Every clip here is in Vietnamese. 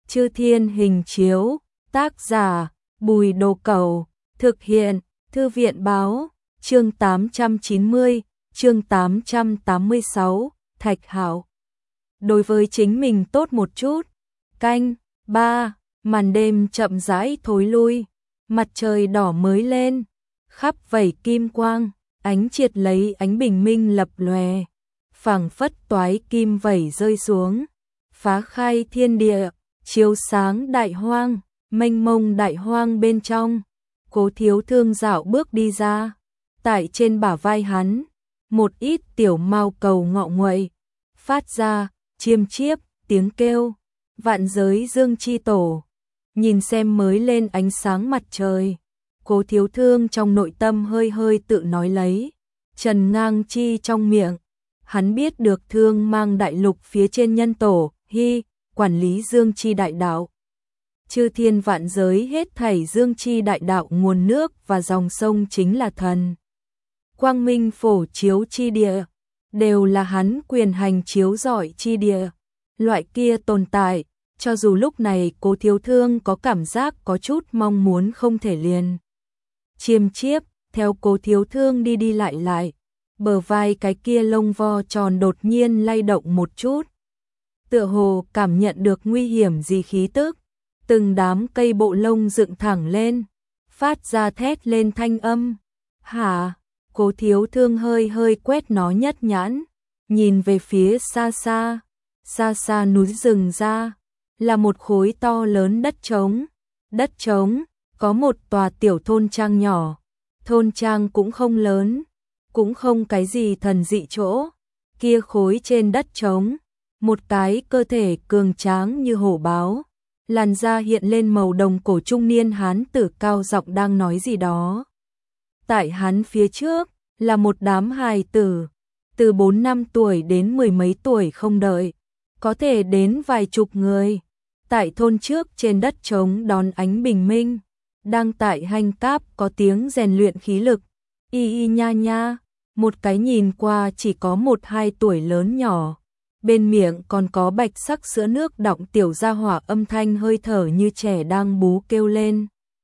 Chư Thiên Hình Chiếu, tác giả Bùi Đồ Cẩu, thực hiện Thư viện Báo, chương 890, chương 886, Thạch Hạo. Đối với chính mình tốt một chút. Canh 3, màn đêm chậm rãi thối lui, mặt trời đỏ mới lên, khắp vẩy kim quang, ánh triệt lấy ánh bình minh lập lòe, phảng phất toái kim vẩy rơi xuống, phá khai thiên địa, chiếu sáng đại hoang, mênh mông đại hoang bên trong. Cố Thiếu Thương dạo bước đi ra, tại trên bả vai hắn, một ít tiểu mao cầu ngọ nguậy, phát ra chiêm chiếp tiếng kêu, vạn giới dương chi tổ. Nhìn xem mới lên ánh sáng mặt trời, Cố Thiếu Thương trong nội tâm hơi hơi tự nói lấy, Trần Ngang Chi trong miệng, hắn biết được Thương Mang đại lục phía trên nhân tổ, hy, quản lý dương chi đại đạo. Chư thiên vạn giới hết thảy dương chi đại đạo nguồn nước và dòng sông chính là thần. Quang minh phổ chiếu chi địa, đều là hắn quyền hành chiếu rọi chi địa. Loại kia tồn tại, cho dù lúc này Cố Thiếu Thương có cảm giác có chút mong muốn không thể liền. Chiêm chiếp, theo Cố Thiếu Thương đi đi lại lại, bờ vai cái kia lông vo tròn đột nhiên lay động một chút. Tựa hồ cảm nhận được nguy hiểm gì khí tức, từng đám cây bộ lông dựng thẳng lên, phát ra thét lên thanh âm. Hả? Cố Thiếu Thương hơi hơi quét nó nhất nhãn, nhìn về phía xa xa, xa xa núi rừng ra, là một khối to lớn đất trống. Đất trống, có một tòa tiểu thôn trang nhỏ, thôn trang cũng không lớn, cũng không cái gì thần dị chỗ. Kia khối trên đất trống, một cái cơ thể cường tráng như hổ báo, làn da hiện lên màu đồng cổ trung niên hán tử cao giọng đang nói gì đó. Tại hắn phía trước là một đám hài tử, từ 4 năm tuổi đến mười mấy tuổi không đợi, có thể đến vài chục người. Tại thôn trước trên đất trống đón ánh bình minh, đang tại hành cáp có tiếng rèn luyện khí lực. Y y nha nha, một cái nhìn qua chỉ có 1-2 tuổi lớn nhỏ, bên miệng còn có bạch sắc sữa nước đọng tiểu gia hỏa âm thanh hơi thở như trẻ đang bú kêu lên.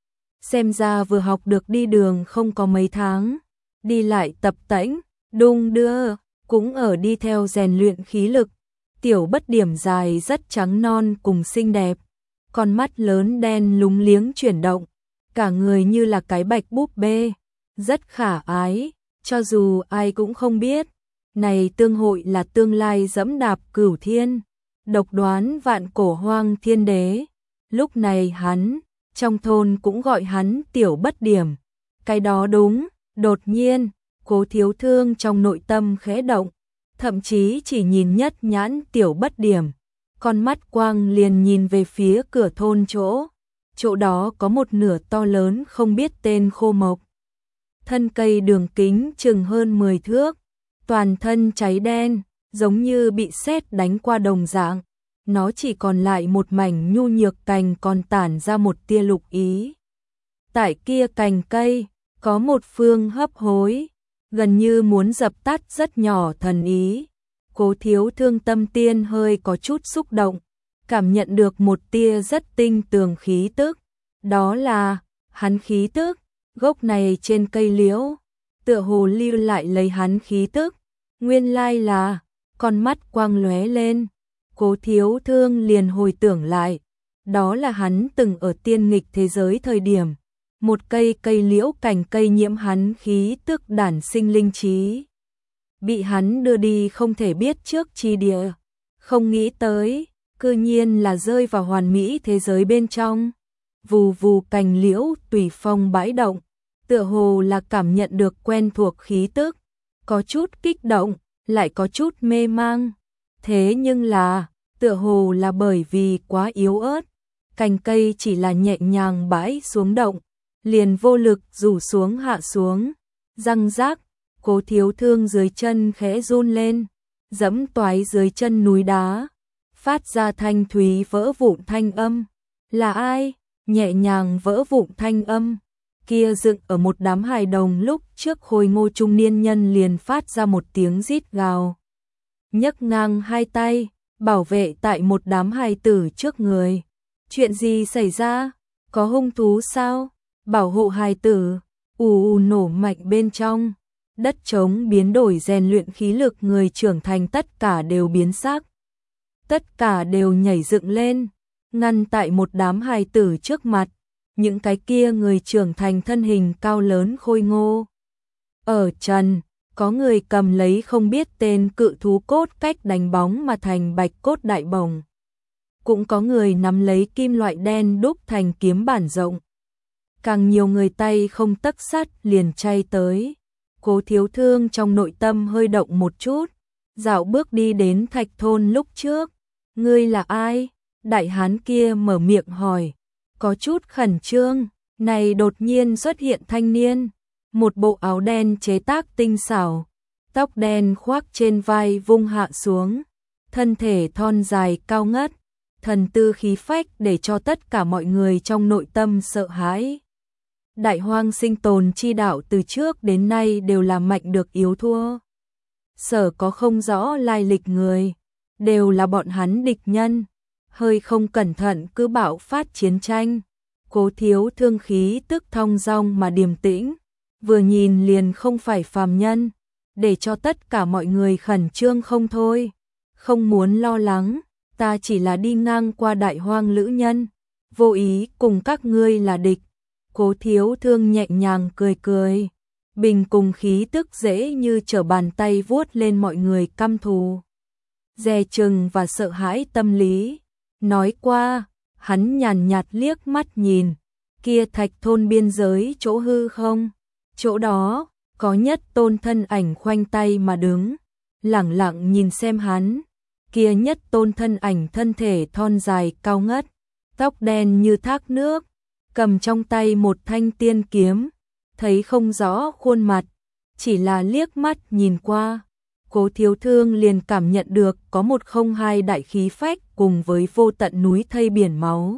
Xem ra vừa học được đi đường không có mấy tháng, đi lại tập tễnh, đung đưa, cũng ở đi theo rèn luyện khí lực. Tiểu Bất Điểm dài rất trắng non cùng xinh đẹp, con mắt lớn đen lúng liếng chuyển động, cả người như là cái bạch búp bê, rất khả ái, cho dù ai cũng không biết. Này tương hội là tương lai dẫm đạp cửu thiên, độc đoán vạn cổ hoang thiên đế. Lúc này hắn, trong thôn cũng gọi hắn Tiểu Bất Điểm. Cái đó đúng. Đột nhiên, Cố Thiếu Thương trong nội tâm khẽ động, thậm chí chỉ nhìn nhất nhãn Tiểu Bất Điểm, con mắt quang liền nhìn về phía cửa thôn chỗ. Chỗ đó có một nửa to lớn không biết tên khô mộc. Thân cây đường kính chừng hơn 10 thước, toàn thân cháy đen, giống như bị sét đánh qua đồng dạng. Nó chỉ còn lại một mảnh nhu nhược cành còn tản ra một tia lục ý. Tại kia cành cây, có một phương hấp hối, gần như muốn dập tắt rất nhỏ thần ý. Cố Thiếu Thương tâm tiên hơi có chút xúc động, cảm nhận được một tia rất tinh tường khí tức. Đó là hắn khí tức, gốc này trên cây liễu, tựa hồ lưu lại lấy hắn khí tức. Nguyên lai là, con mắt quang lóe lên, Cố Thiếu Thương liền hồi tưởng lại, đó là hắn từng ở tiên nghịch thế giới thời điểm, một cây liễu cành cây nhiễm hắn khí tức đản sinh linh trí, bị hắn đưa đi không thể biết trước chi địa, không nghĩ tới, cư nhiên là rơi vào hoàn mỹ thế giới bên trong. Vù vù cành liễu tùy phong bãi động, tựa hồ là cảm nhận được quen thuộc khí tức, có chút kích động, lại có chút mê mang. Thế nhưng là, tựa hồ là bởi vì quá yếu ớt, cành cây chỉ là nhẹ nhàng bãi xuống động, liền vô lực rủ xuống hạ xuống. Răng rác, Cố Thiếu Thương dưới chân khẽ run lên, dẫm toái dưới chân núi đá, phát ra thanh thúy vỡ vụn thanh âm. Là ai? Nhẹ nhàng vỡ vụn thanh âm kia dựng ở một đám hài đồng lúc trước khôi ngô trung niên nhân liền phát ra một tiếng rít gào, nhấc ngang hai tay, bảo vệ tại một đám hài tử trước người. Chuyện gì xảy ra? Có hung thú sao? Bảo hộ hài tử. Ù nổ mạnh bên trong. Đất trống biến đổi, rèn luyện khí lực, người trưởng thành tất cả đều biến sắc. Tất cả đều nhảy dựng lên, ngăn tại một đám hài tử trước mặt. Những cái kia người trưởng thành thân hình cao lớn khôi ngô. Ở trần, có người cầm lấy không biết tên cự thú cốt cách đánh bóng mà thành bạch cốt đại bổng. Cũng có người nắm lấy kim loại đen đúc thành kiếm bản rộng. Càng nhiều người tay không tấc sắt liền chay tới. Cố Thiếu Thương trong nội tâm hơi động một chút, dạo bước đi đến thạch thôn lúc trước. Ngươi là ai? Đại hán kia mở miệng hỏi, có chút khẩn trương. Này đột nhiên xuất hiện thanh niên, một bộ áo đen chế tác tinh xảo, tóc đen khoác trên vai vung hạ xuống, thân thể thon dài cao ngất, thần tư khí phách để cho tất cả mọi người trong nội tâm sợ hãi. Đại hoang sinh tồn chi đạo từ trước đến nay đều là mạnh được yếu thua. Sở có không rõ lai lịch người, đều là bọn hắn địch nhân, hơi không cẩn thận cứ bạo phát chiến tranh. Cố Thiếu Thương khí tức thong dong mà điềm tĩnh, vừa nhìn liền không phải phàm nhân, để cho tất cả mọi người khẩn trương không thôi. Không muốn lo lắng, ta chỉ là đi ngang qua đại hoang lữ nhân, vô ý cùng các ngươi là địch. Cố Thiếu Thương nhẹ nhàng cười cười, bình cùng khí tức dễ như trở bàn tay vuốt lên mọi người căm thù, dè chừng và sợ hãi tâm lý. Nói qua, hắn nhàn nhạt liếc mắt nhìn, kia thạch thôn biên giới chỗ hư không, chỗ đó có nhất tôn thân ảnh khoanh tay mà đứng, lẳng lặng nhìn xem hắn. Kia nhất tôn thân ảnh thân thể thon dài cao ngất, tóc đen như thác nước, cầm trong tay một thanh tiên kiếm, thấy không rõ khuôn mặt, chỉ là liếc mắt nhìn qua, Cố Thiếu Thương liền cảm nhận được có một không hai đại khí phách cùng với vô tận núi thây biển máu.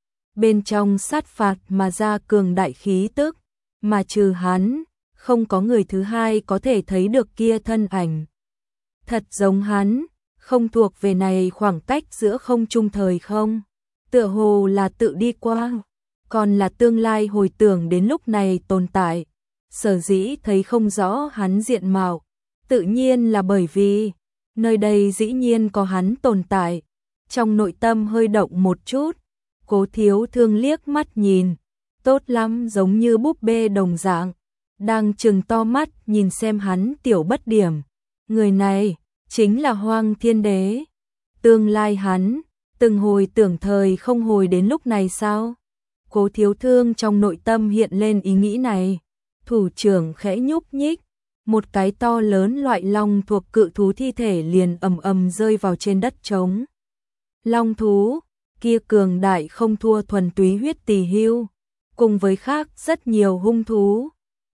Bên trong sát phạt mà ra cường đại khí tức, mà trừ hắn, không có người thứ hai có thể thấy được kia thân ảnh. Thật giống hắn, không thuộc về này khoảng cách giữa không trung thời không, tựa hồ là tự đi qua, còn là tương lai hồi tưởng đến lúc này tồn tại. Sở dĩ thấy không rõ hắn diện mạo, tự nhiên là bởi vì nơi đây dĩ nhiên có hắn tồn tại. Trong nội tâm hơi động một chút, Cố Thiếu Thương liếc mắt nhìn, tốt lắm, giống như búp bê đồng dạng, đang trừng to mắt nhìn xem hắn tiểu bất điểm. Người này chính là Hoang Thiên Đế. Tương lai hắn từng hồi tưởng thời không hồi đến lúc này sao? Cố Thiếu Thương trong nội tâm hiện lên ý nghĩ này, thủ trưởng khẽ nhúc nhích, một cái to lớn loại long thuộc cự thú thi thể liền ầm ầm rơi vào trên đất trống. Long thú kia cường đại không thua thuần túy huyết tỳ hưu, cùng với khác rất nhiều hung thú.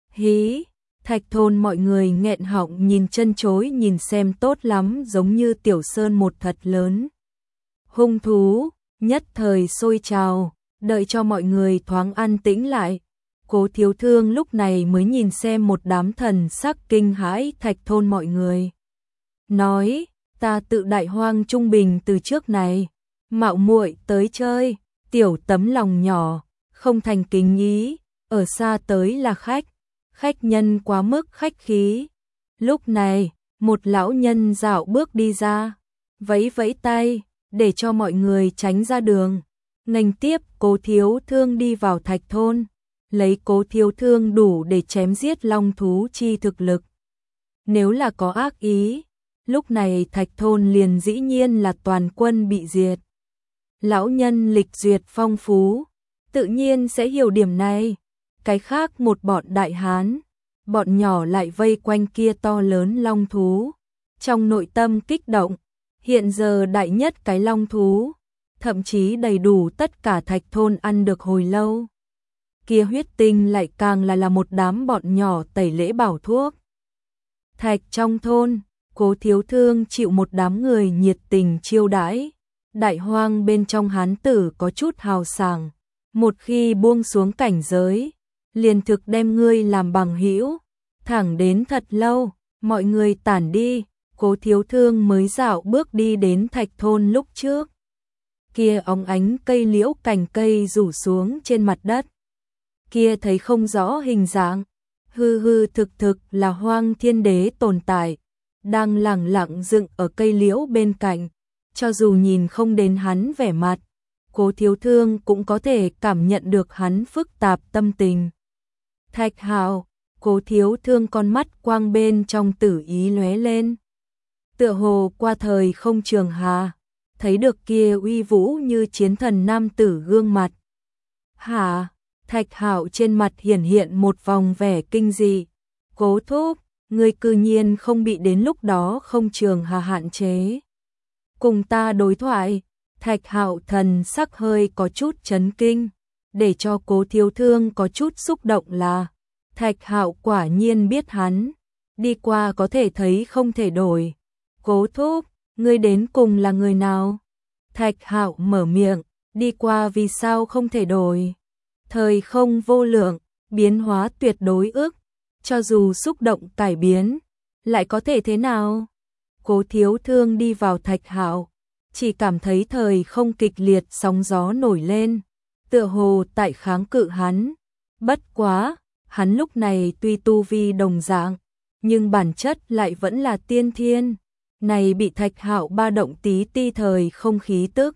Hí, thạch thôn mọi người nghẹn họng nhìn chân chối nhìn xem, tốt lắm, giống như tiểu sơn một thật lớn. Hung thú nhất thời sôi trào, đợi cho mọi người thoáng an tĩnh lại. Cố Thiếu Thương lúc này mới nhìn xem một đám thần sắc kinh hãi thạch thôn mọi người. Nói, ta tự đại hoang trung bình từ trước này, mạo muội tới chơi, tiểu tấm lòng nhỏ, không thành kính ý, ở xa tới là khách, khách nhân quá mức khách khí. Lúc này, một lão nhân dạo bước đi ra, vẫy vẫy tay, để cho mọi người tránh ra đường. Nghênh tiếp Cố Thiếu Thương đi vào thạch thôn, lấy Cố Thiếu Thương đủ để chém giết long thú chi thực lực. Nếu là có ác ý, lúc này thạch thôn liền dĩ nhiên là toàn quân bị diệt. Lão nhân lịch duyệt phong phú, tự nhiên sẽ hiểu điểm này. Cái khác một bọn đại hán, bọn nhỏ lại vây quanh kia to lớn long thú, trong nội tâm kích động. Hiện giờ đại nhất cái long thú, thậm chí đầy đủ tất cả thạch thôn ăn được hồi lâu. Kia huyết tinh lại càng là một đám bọn nhỏ tẩy lễ bảo thuốc. Thạch trong thôn, Cố Thiếu Thương chịu một đám người nhiệt tình chiêu đãi. Đại hoang bên trong hán tử có chút hào sảng, một khi buông xuống cảnh giới, liền thực đem ngươi làm bằng hữu. Thẳng đến thật lâu, mọi người tản đi, Cố Thiếu Thương mới dạo bước đi đến thạch thôn lúc trước. kia óng ánh cây liễu cành cây rủ xuống trên mặt đất. Kia thấy không rõ hình dạng, hư hư thực thực là Hoang Thiên Đế tồn tại, đang lẳng lặng dựng ở cây liễu bên cạnh. Cho dù nhìn không đến hắn vẻ mặt, Cố Thiếu Thương cũng có thể cảm nhận được hắn phức tạp tâm tình. Thạch Hạo, Cố Thiếu Thương con mắt quang bên trong tử ý lóe lên. Tựa hồ qua thời không trường hà, thấy được kia uy vũ như chiến thần nam tử gương mặt. Hả? Thạch Hạo trên mặt hiển hiện một vòng vẻ kinh dị. Cố thúc, ngươi cư nhiên không bị đến lúc đó không trường hà hạn chế. Cùng ta đối thoại, Thạch Hạo thần sắc hơi có chút chấn kinh, để cho Cố Thiếu Thương có chút xúc động là Thạch Hạo quả nhiên biết hắn, đi qua có thể thấy không thể đổi. Cố thúc, ngươi đến cùng là người nào? Thạch Hạo mở miệng, đi qua vì sao không thể đổi? Thời không vô lượng, biến hóa tuyệt đối ức, cho dù xúc động cải biến, lại có thể thế nào? Cố Thiếu Thương đi vào Thạch Hạo, chỉ cảm thấy thời không kịch liệt sóng gió nổi lên, tựa hồ tại kháng cự hắn. Bất quá, hắn lúc này tuy tu vi đồng dạng, nhưng bản chất lại vẫn là tiên thiên. Này bị Thạch Hạo ba động tí ti thời không khí tức,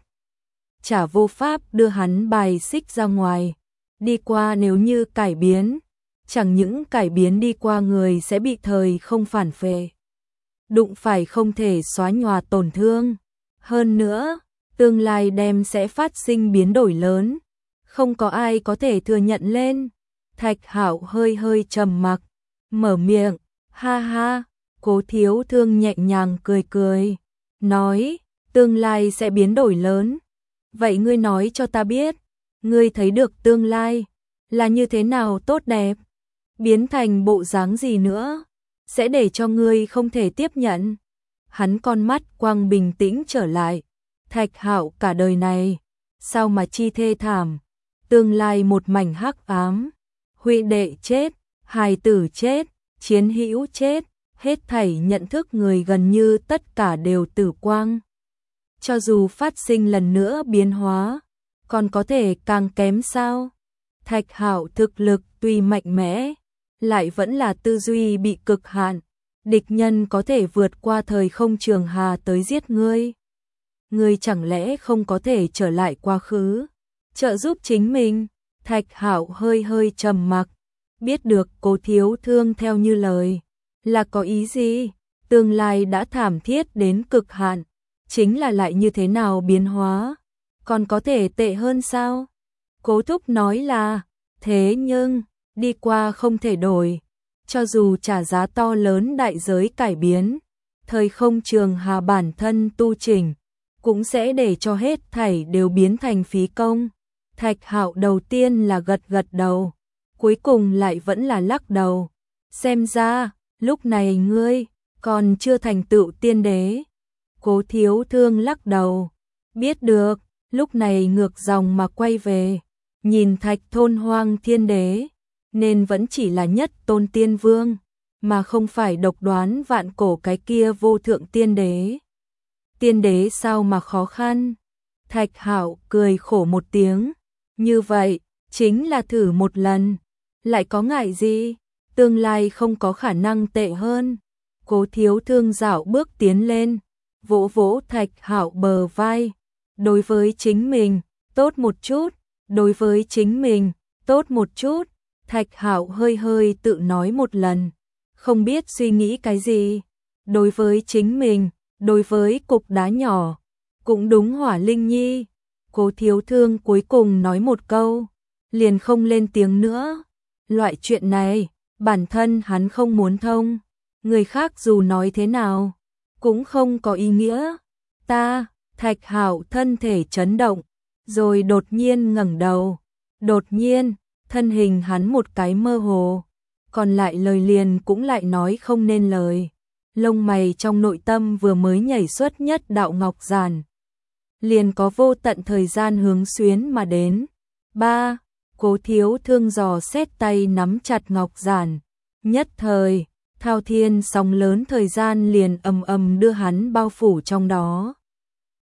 chả vô pháp đưa hắn bài xích ra ngoài. Đi qua nếu như cải biến, chẳng những cải biến đi qua người sẽ bị thời không phản phệ, đụng phải không thể xóa nhòa tổn thương. Hơn nữa, tương lai đem sẽ phát sinh biến đổi lớn, không có ai có thể thừa nhận lên. Thạch Hạo hơi hơi trầm mặc, mở miệng, ha ha. Cố Thiếu Thương nhẹ nhàng cười cười, nói, tương lai sẽ biến đổi lớn. Vậy ngươi nói cho ta biết, ngươi thấy được tương lai là như thế nào tốt đẹp, biến thành bộ dáng gì nữa, sẽ để cho ngươi không thể tiếp nhận. Hắn con mắt quang bình tĩnh trở lại, Thạch Hạo cả đời này, sao mà chi thê thảm, tương lai một mảnh hắc ám, huynh đệ chết, hài tử chết, chiến hữu chết, hết thảy nhận thức người gần như tất cả đều tử quang. Cho dù phát sinh lần nữa biến hóa, còn có thể càng kém sao? Thạch Hạo thực lực tuy mạnh mẽ, lại vẫn là tư duy bị cực hạn. Địch nhân có thể vượt qua thời không trường hà tới giết ngươi. Ngươi chẳng lẽ không có thể trở lại quá khứ, trợ giúp chính mình? Thạch Hạo hơi hơi trầm mặc, biết được Cố Thiếu Thương theo như lời là có ý gì. Tương lai đã thảm thiết đến cực hạn, chính là lại như thế nào biến hóa, còn có thể tệ hơn sao? Cố thúc nói là, thế nhưng, đi qua không thể đổi, cho dù trả giá to lớn đại giới cải biến, thời không trường hà bản thân tu chỉnh, cũng sẽ để cho hết thảy đều biến thành phí công. Thạch Hạo đầu tiên là gật gật đầu, cuối cùng lại vẫn là lắc đầu. Xem ra, lúc này ngươi còn chưa thành tựu tiên đế. Cố Thiếu Thương lắc đầu, biết được, lúc này ngược dòng mà quay về, nhìn Thạch Thôn Hoang Thiên Đế, nên vẫn chỉ là nhất tôn tiên vương, mà không phải độc đoán vạn cổ cái kia vô thượng tiên đế. Tiên đế sao mà khó khăn? Thạch Hạo cười khổ một tiếng, như vậy, chính là thử một lần, lại có ngại gì, tương lai không có khả năng tệ hơn. Cố Thiếu Thương dạo bước tiến lên, vỗ vỗ Thạch Hạo bờ vai, đối với chính mình, tốt một chút, đối với chính mình, tốt một chút. Thạch Hạo hơi hơi tự nói một lần, không biết suy nghĩ cái gì. Đối với chính mình, đối với cục đá nhỏ, cũng đúng Hỏa Linh Nhi. Cố Thiếu Thương cuối cùng nói một câu, liền không lên tiếng nữa. Loại chuyện này, bản thân hắn không muốn thông, người khác dù nói thế nào, cũng không có ý nghĩa. Ta, Thạch Hạo thân thể chấn động, rồi đột nhiên ngẩng đầu. Đột nhiên, thân hình hắn một cái mơ hồ, còn lại lời liền cũng lại nói không nên lời. Lông mày trong nội tâm vừa mới nhảy xuất nhất đạo ngọc giản, liền có vô tận thời gian hướng xuyến mà đến. Ba, Cố Thiếu Thương dò xét tay nắm chặt ngọc giản, nhất thời, thao thiên sóng lớn thời gian liền ầm ầm đưa hắn bao phủ trong đó.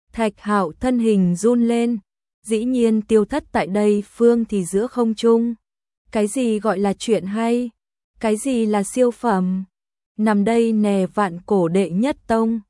Thạch Hạo thân hình run lên, dĩ nhiên tiêu thất tại đây phương thì giữa không trung. Cái gì gọi là chuyện hay? Cái gì là siêu phẩm? Nằm đây nè vạn cổ đệ nhất tông.